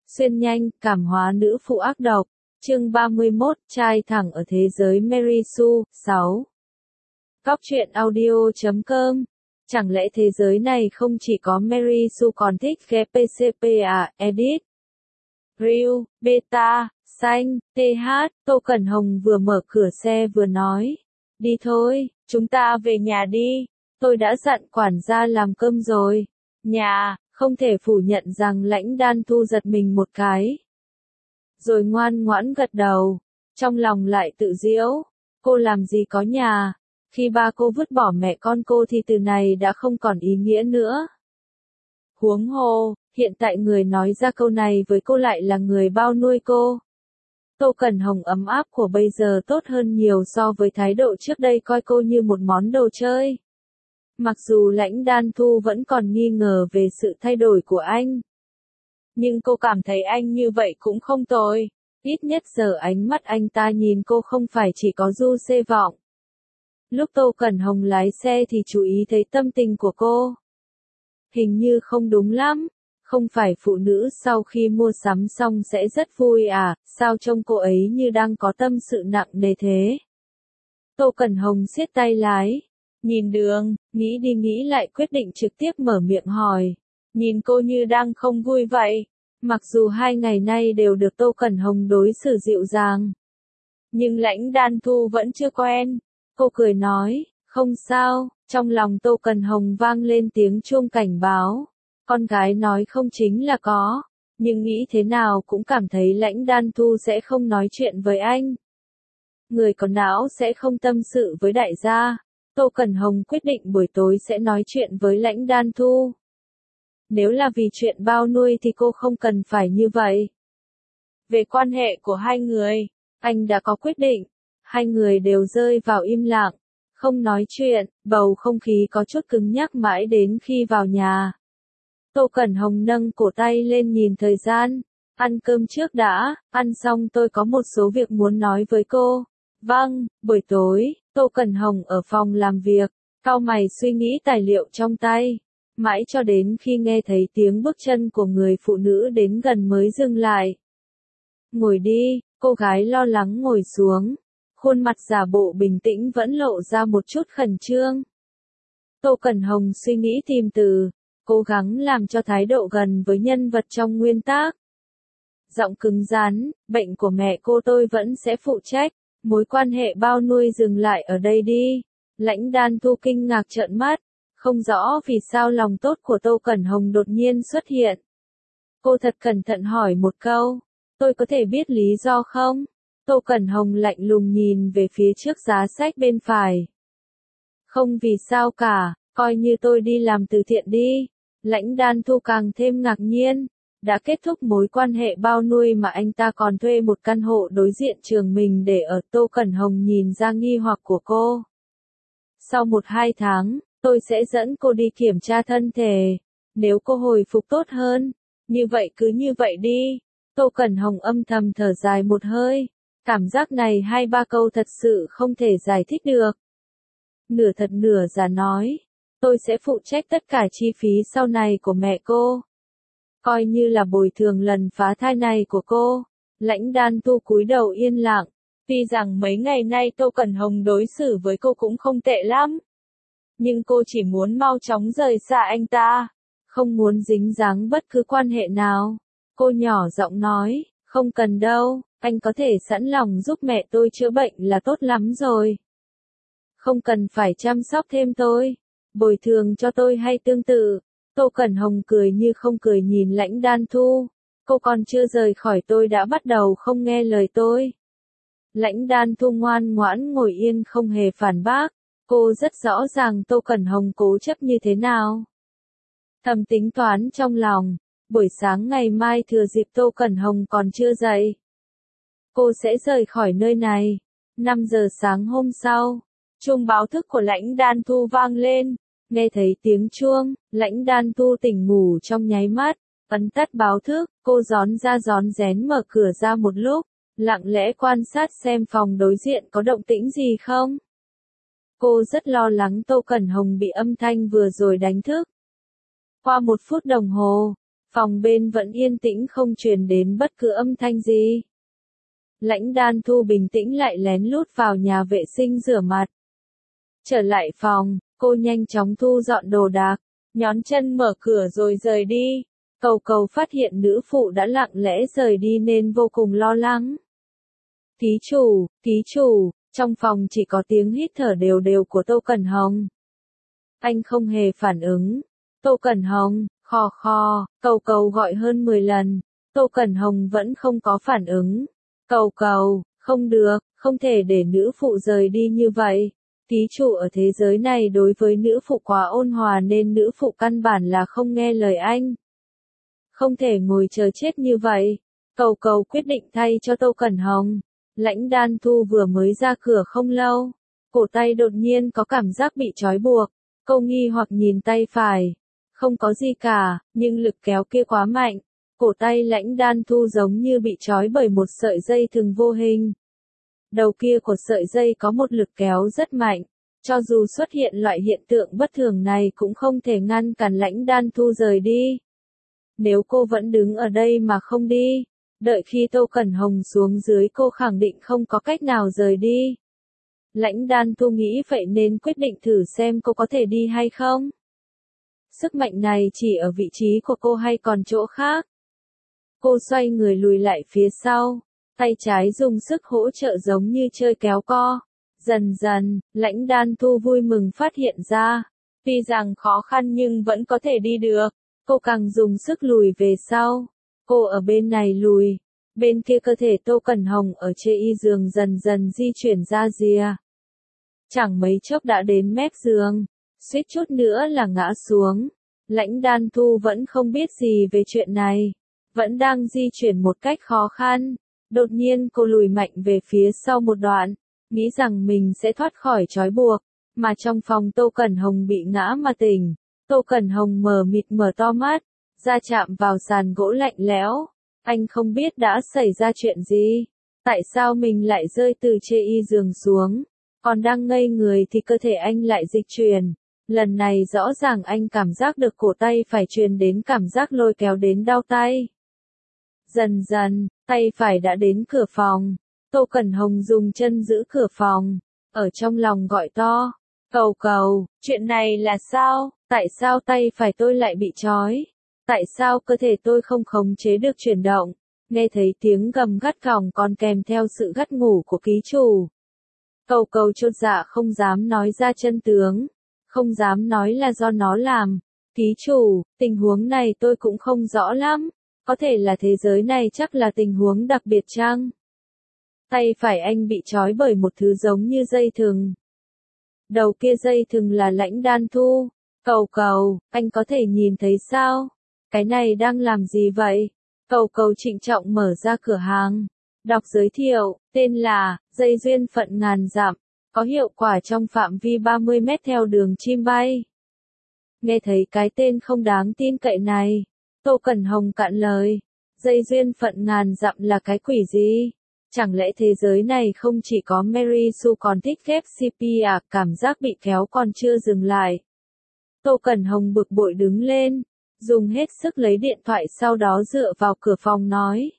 Xuyên nhanh, cảm hóa nữ phụ ác độc. Chương 31, trai thẳng ở thế giới Mary Sue, 6. Cóc truyện audio.com. Chẳng lẽ thế giới này không chỉ có Mary Sue còn thích ghé PCP à, edit. Real, beta, xanh, TH, Tô Cẩn Hồng vừa mở cửa xe vừa nói. Đi thôi, chúng ta về nhà đi. Tôi đã dặn quản gia làm cơm rồi. Nhà, không thể phủ nhận rằng Lãnh Đan Thu giật mình một cái. Rồi ngoan ngoãn gật đầu. Trong lòng lại tự giễu. Cô làm gì có nhà. Khi ba cô vứt bỏ mẹ con cô thì từ này đã không còn ý nghĩa nữa. Huống hồ, hiện tại người nói ra câu này với cô lại là người bao nuôi cô. Tô Cẩn Hồng ấm áp của bây giờ tốt hơn nhiều so với thái độ trước đây coi cô như một món đồ chơi. Mặc dù Lãnh Đan Thu vẫn còn nghi ngờ về sự thay đổi của anh. Nhưng cô cảm thấy anh như vậy cũng không tồi. Ít nhất giờ ánh mắt anh ta nhìn cô không phải chỉ có du xê vọng. Lúc Tô Cẩn Hồng lái xe thì chú ý thấy tâm tình của cô. Hình như không đúng lắm. Không phải phụ nữ sau khi mua sắm xong sẽ rất vui à, sao trông cô ấy như đang có tâm sự nặng nề thế. Tô Cẩn Hồng siết tay lái. Nhìn đường, nghĩ đi nghĩ lại quyết định trực tiếp mở miệng hỏi. Nhìn cô như đang không vui vậy. Mặc dù 2 ngày nay đều được Tô Cẩn Hồng đối xử dịu dàng. Nhưng Lãnh Đan Thu vẫn chưa quen. Cô cười nói, không sao, trong lòng Tô Cẩn Hồng vang lên tiếng chuông cảnh báo. Con gái nói không chính là có, nhưng nghĩ thế nào cũng cảm thấy Lãnh Đan Thu sẽ không nói chuyện với anh. Người có não sẽ không tâm sự với đại gia. Tô Cẩn Hồng quyết định buổi tối sẽ nói chuyện với Lãnh Đan Thu. Nếu là vì chuyện bao nuôi thì cô không cần phải như vậy. Về quan hệ của hai người, anh đã có quyết định. Hai người đều rơi vào im lặng, không nói chuyện, bầu không khí có chút cứng nhắc mãi đến khi vào nhà. Tô Cẩn Hồng nâng cổ tay lên nhìn thời gian. Ăn cơm trước đã, ăn xong tôi có một số việc muốn nói với cô. Vâng, buổi tối, Tô Cẩn Hồng ở phòng làm việc, cau mày suy nghĩ tài liệu trong tay. Mãi cho đến khi nghe thấy tiếng bước chân của người phụ nữ đến gần mới dừng lại. Ngồi đi, cô gái lo lắng ngồi xuống. Khuôn mặt giả bộ bình tĩnh vẫn lộ ra một chút khẩn trương. Tô Cẩn Hồng suy nghĩ tìm từ, cố gắng làm cho thái độ gần với nhân vật trong nguyên tác. Giọng cứng rắn, bệnh của mẹ cô tôi vẫn sẽ phụ trách, mối quan hệ bao nuôi dừng lại ở đây đi. Lãnh Đan Thu kinh ngạc trợn mắt, không rõ vì sao lòng tốt của Tô Cẩn Hồng đột nhiên xuất hiện. Cô thật cẩn thận hỏi một câu, tôi có thể biết lý do không? Tô Cẩn Hồng lạnh lùng nhìn về phía trước giá sách bên phải. Không vì sao cả, coi như tôi đi làm từ thiện đi. Lãnh Đan Thu càng thêm ngạc nhiên. Đã kết thúc mối quan hệ bao nuôi mà anh ta còn thuê một căn hộ đối diện trường mình để ở. Tô Cẩn Hồng nhìn ra nghi hoặc của cô. Sau 1-2 tháng, tôi sẽ dẫn cô đi kiểm tra thân thể. Nếu cô hồi phục tốt hơn, như vậy cứ như vậy đi. Tô Cẩn Hồng âm thầm thở dài một hơi. Cảm giác này 2-3 câu thật sự không thể giải thích được. Nửa thật nửa giả nói, tôi sẽ phụ trách tất cả chi phí sau này của mẹ cô. Coi như là bồi thường lần phá thai này của cô. Lãnh Đan Thu cúi đầu yên lặng. Tuy rằng mấy ngày nay Tô Cẩn Hồng đối xử với cô cũng không tệ lắm. Nhưng cô chỉ muốn mau chóng rời xa anh ta. Không muốn dính dáng bất cứ quan hệ nào. Cô nhỏ giọng nói, không cần đâu, anh có thể sẵn lòng giúp mẹ tôi chữa bệnh là tốt lắm rồi. Không cần phải chăm sóc thêm tôi. Bồi thường cho tôi hay tương tự. Tô Cẩn Hồng cười như không cười nhìn Lãnh Đan Thu. Cô còn chưa rời khỏi tôi đã bắt đầu không nghe lời tôi. Lãnh Đan Thu ngoan ngoãn ngồi yên không hề phản bác. Cô rất rõ ràng Tô Cẩn Hồng cố chấp như thế nào. Thầm tính toán trong lòng. Buổi sáng ngày mai thừa dịp Tô Cẩn Hồng còn chưa dậy. Cô sẽ rời khỏi nơi này. 5 giờ sáng hôm sau. Chuông báo thức của Lãnh Đan Thu vang lên. Nghe thấy tiếng chuông, Lãnh Đan Thu tỉnh ngủ trong nháy mắt, ấn tắt báo thức, cô rón ra rón rén mở cửa ra một lúc, lặng lẽ quan sát xem phòng đối diện có động tĩnh gì không. Cô rất lo lắng Tô Cẩn Hồng bị âm thanh vừa rồi đánh thức. Qua 1 phút đồng hồ, Phòng bên vẫn yên tĩnh không truyền đến bất cứ âm thanh gì. Lãnh Đan Thu bình tĩnh lại lén lút vào nhà vệ sinh rửa mặt. Trở lại phòng, cô nhanh chóng thu dọn đồ đạc, nhón chân mở cửa rồi rời đi. Cầu Cầu phát hiện nữ phụ đã lặng lẽ rời đi nên vô cùng lo lắng. Ký chủ, trong phòng chỉ có tiếng hít thở đều đều của Tô Cẩn Hồng. Anh không hề phản ứng. Tô Cẩn Hồng, khò khò, Cầu Cầu gọi hơn 10 lần. Tô Cẩn Hồng vẫn không có phản ứng. Cầu Cầu, không được, không thể để nữ phụ rời đi như vậy. Ký chủ ở thế giới này đối với nữ phụ quá ôn hòa nên nữ phụ căn bản là không nghe lời anh. Không thể ngồi chờ chết như vậy. Cầu Cầu quyết định thay cho Tô Cẩn Hồng. Lãnh Đan Thu vừa mới ra cửa không lâu. Cổ tay đột nhiên có cảm giác bị trói buộc. Cô nghi hoặc nhìn tay phải. Không có gì cả, nhưng lực kéo kia quá mạnh. Cổ tay Lãnh Đan Thu giống như bị trói bởi một sợi dây thừng vô hình. Đầu kia của sợi dây có một lực kéo rất mạnh. Cho dù xuất hiện loại hiện tượng bất thường này cũng không thể ngăn cản Lãnh Đan Thu rời đi. Nếu cô vẫn đứng ở đây mà không đi, đợi khi Tô Cẩn Hồng xuống dưới cô khẳng định không có cách nào rời đi. Lãnh Đan Thu nghĩ vậy nên quyết định thử xem cô có thể đi hay không. Sức mạnh này chỉ ở vị trí của cô hay còn chỗ khác. Cô xoay người lùi lại phía sau, tay trái dùng sức hỗ trợ giống như chơi kéo co. Dần dần, Lãnh Đan Thu vui mừng phát hiện ra, tuy rằng khó khăn nhưng vẫn có thể đi được. Cô càng dùng sức lùi về sau. Cô ở bên này lùi, bên kia cơ thể Tô Cẩn Hồng ở trên y giường dần dần di chuyển ra rìa. Chẳng mấy chốc đã đến mép giường, suýt chút nữa là ngã xuống. Lãnh Đan Thu vẫn không biết gì về chuyện này, vẫn đang di chuyển một cách khó khăn. Đột nhiên cô lùi mạnh về phía sau một đoạn, nghĩ rằng mình sẽ thoát khỏi trói buộc, mà trong phòng Tô Cẩn Hồng bị ngã mà tỉnh. Tô Cẩn Hồng mờ mịt mở to mắt, da chạm vào sàn gỗ lạnh lẽo. Anh không biết đã xảy ra chuyện gì. Tại sao mình lại rơi từ trên y giường xuống? Còn đang ngây người thì cơ thể anh lại dịch chuyển. Lần này rõ ràng anh cảm giác được cổ tay phải truyền đến cảm giác lôi kéo đến đau tay. Dần dần, tay phải đã đến cửa phòng. Tô Cẩn Hồng dùng chân giữ cửa phòng. Ở trong lòng gọi to. Cầu Cầu, chuyện này là sao? Tại sao tay phải tôi lại bị trói? Tại sao cơ thể tôi không khống chế được chuyển động? Nghe thấy tiếng gầm gắt gỏng còn kèm theo sự gắt ngủ của ký chủ. Cầu Cầu chột dạ không dám nói ra chân tướng. Không dám nói là do nó làm. Ký chủ, tình huống này tôi cũng không rõ lắm. Có thể là thế giới này chắc là tình huống đặc biệt chăng? Tay phải anh bị trói bởi một thứ giống như dây thừng. Đầu kia dây thừng là Lãnh Đan Thu. Cầu Cầu, anh có thể nhìn thấy sao? Cái này đang làm gì vậy? Cầu Cầu trịnh trọng mở ra cửa hàng. Đọc giới thiệu, tên là, dây duyên phận ngàn dặm. Có hiệu quả trong phạm vi 30 mét theo đường chim bay. Nghe thấy cái tên không đáng tin cậy này. Tô Cẩn Hồng cạn lời. Dây duyên phận ngàn dặm là cái quỷ gì? Chẳng lẽ thế giới này không chỉ có Mary Sue còn thích ghép CP à? Cảm giác bị kéo còn chưa dừng lại. Tô Cẩn Hồng bực bội đứng lên, dùng hết sức lấy điện thoại sau đó dựa vào cửa phòng nói.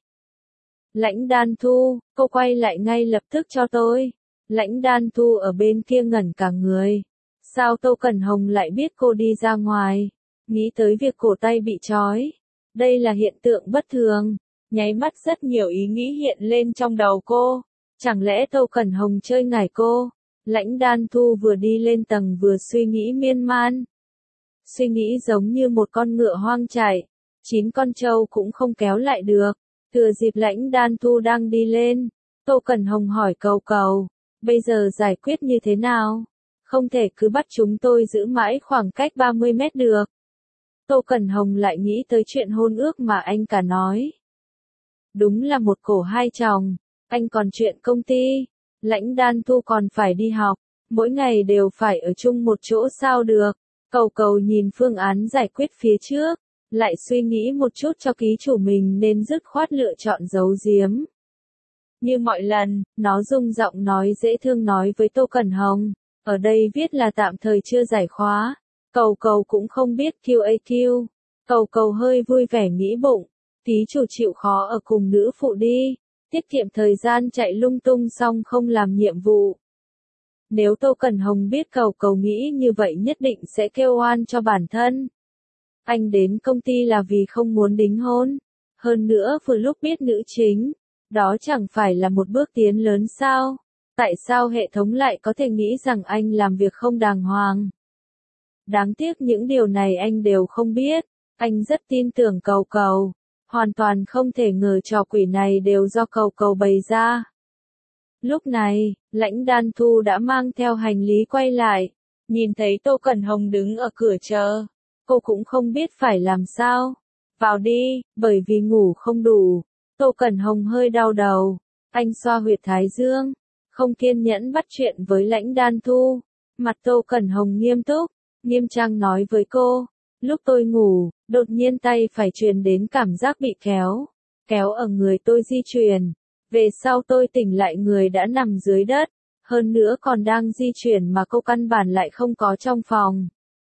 Lãnh Đan Thu, cô quay lại ngay lập tức cho tôi. Lãnh Đan Thu ở bên kia ngẩn cả người. Sao Tô Cẩn Hồng lại biết cô đi ra ngoài? Nghĩ tới việc cổ tay bị trói. Đây là hiện tượng bất thường. Nháy mắt rất nhiều ý nghĩ hiện lên trong đầu cô. Chẳng lẽ Tô Cẩn Hồng chơi ngải cô? Lãnh Đan Thu vừa đi lên tầng vừa suy nghĩ miên man. Suy nghĩ giống như một con ngựa hoang chạy. 9 con trâu cũng không kéo lại được. Thừa dịp Lãnh Đan Thu đang đi lên. Tô Cẩn Hồng hỏi Cầu Cầu. Bây giờ giải quyết như thế nào? Không thể cứ bắt chúng tôi giữ mãi khoảng cách 30 mét được. Tô Cẩn Hồng lại nghĩ tới chuyện hôn ước mà anh cả nói. Đúng là một cổ hai chồng. Anh còn chuyện công ty. Lãnh Đan Thu còn phải đi học. Mỗi ngày đều phải ở chung một chỗ sao được. Cầu Cầu nhìn phương án giải quyết phía trước. Lại suy nghĩ một chút cho ký chủ mình nên dứt khoát lựa chọn giấu giếm. Như mọi lần, nó dùng giọng nói dễ thương nói với Tô Cẩn Hồng. Ở đây viết là tạm thời chưa giải khóa. Cầu Cầu cũng không biết QAQ. Cầu cầu hơi vui vẻ nghĩ bụng, thí chủ chịu khó ở cùng nữ phụ đi, tiết kiệm thời gian chạy lung tung xong không làm nhiệm vụ. Nếu Tô Cẩn Hồng biết cầu cầu nghĩ như vậy nhất định sẽ kêu oan cho bản thân. Anh đến công ty là vì không muốn đính hôn. Hơn nữa vừa lúc biết nữ chính, đó chẳng phải là một bước tiến lớn sao? Tại sao hệ thống lại có thể nghĩ rằng anh làm việc không đàng hoàng? Đáng tiếc những điều này anh đều không biết. Anh rất tin tưởng cầu cầu. Hoàn toàn không thể ngờ trò quỷ này đều do cầu cầu bày ra. Lúc này, Lãnh Đan Thu đã mang theo hành lý quay lại. Nhìn thấy Tô Cẩn Hồng đứng ở cửa chờ. Cô cũng không biết phải làm sao. Vào đi, bởi vì ngủ không đủ. Tô Cẩn Hồng hơi đau đầu. Anh xoa huyệt thái dương. Không kiên nhẫn bắt chuyện với Lãnh Đan Thu. Mặt Tô Cẩn Hồng nghiêm túc, nghiêm trang nói với cô. Lúc tôi ngủ, đột nhiên tay phải truyền đến cảm giác bị kéo. Kéo ở người tôi di chuyển. Về sau tôi tỉnh lại người đã nằm dưới đất. Hơn nữa còn đang di chuyển mà cô căn bản lại không có trong phòng.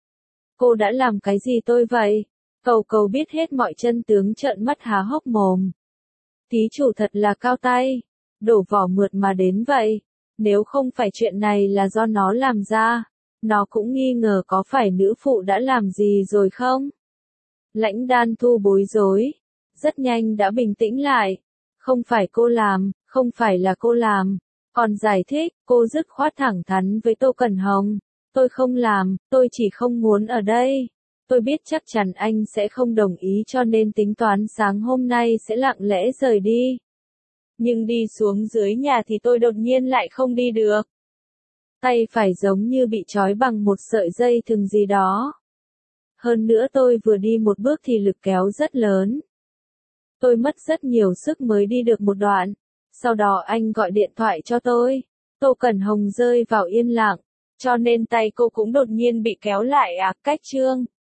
Cô đã làm cái gì tôi vậy? Cầu cầu biết hết mọi chân tướng trợn mắt há hốc mồm. Thí chủ thật là cao tay. Đổ vỏ mượt mà đến vậy. Nếu không phải chuyện này là do nó làm ra. Nó cũng nghi ngờ có phải nữ phụ đã làm gì rồi không? Lãnh Đan Thu bối rối. Rất nhanh đã bình tĩnh lại. Không phải cô làm, không phải là cô làm. Còn giải thích, cô dứt khoát thẳng thắn với Tô Cẩn Hồng. Tôi không làm, tôi chỉ không muốn ở đây. Tôi biết chắc chắn anh sẽ không đồng ý cho nên tính toán sáng hôm nay sẽ lặng lẽ rời đi. Nhưng đi xuống dưới nhà thì tôi đột nhiên lại không đi được. Tay phải giống như bị trói bằng một sợi dây thừng gì đó. Hơn nữa tôi vừa đi một bước thì lực kéo rất lớn. Tôi mất rất nhiều sức mới đi được một đoạn. Sau đó anh gọi điện thoại cho tôi. Tô Cẩn Hồng rơi vào yên lặng. Cho nên tay cô cũng đột nhiên bị kéo lại cách chương.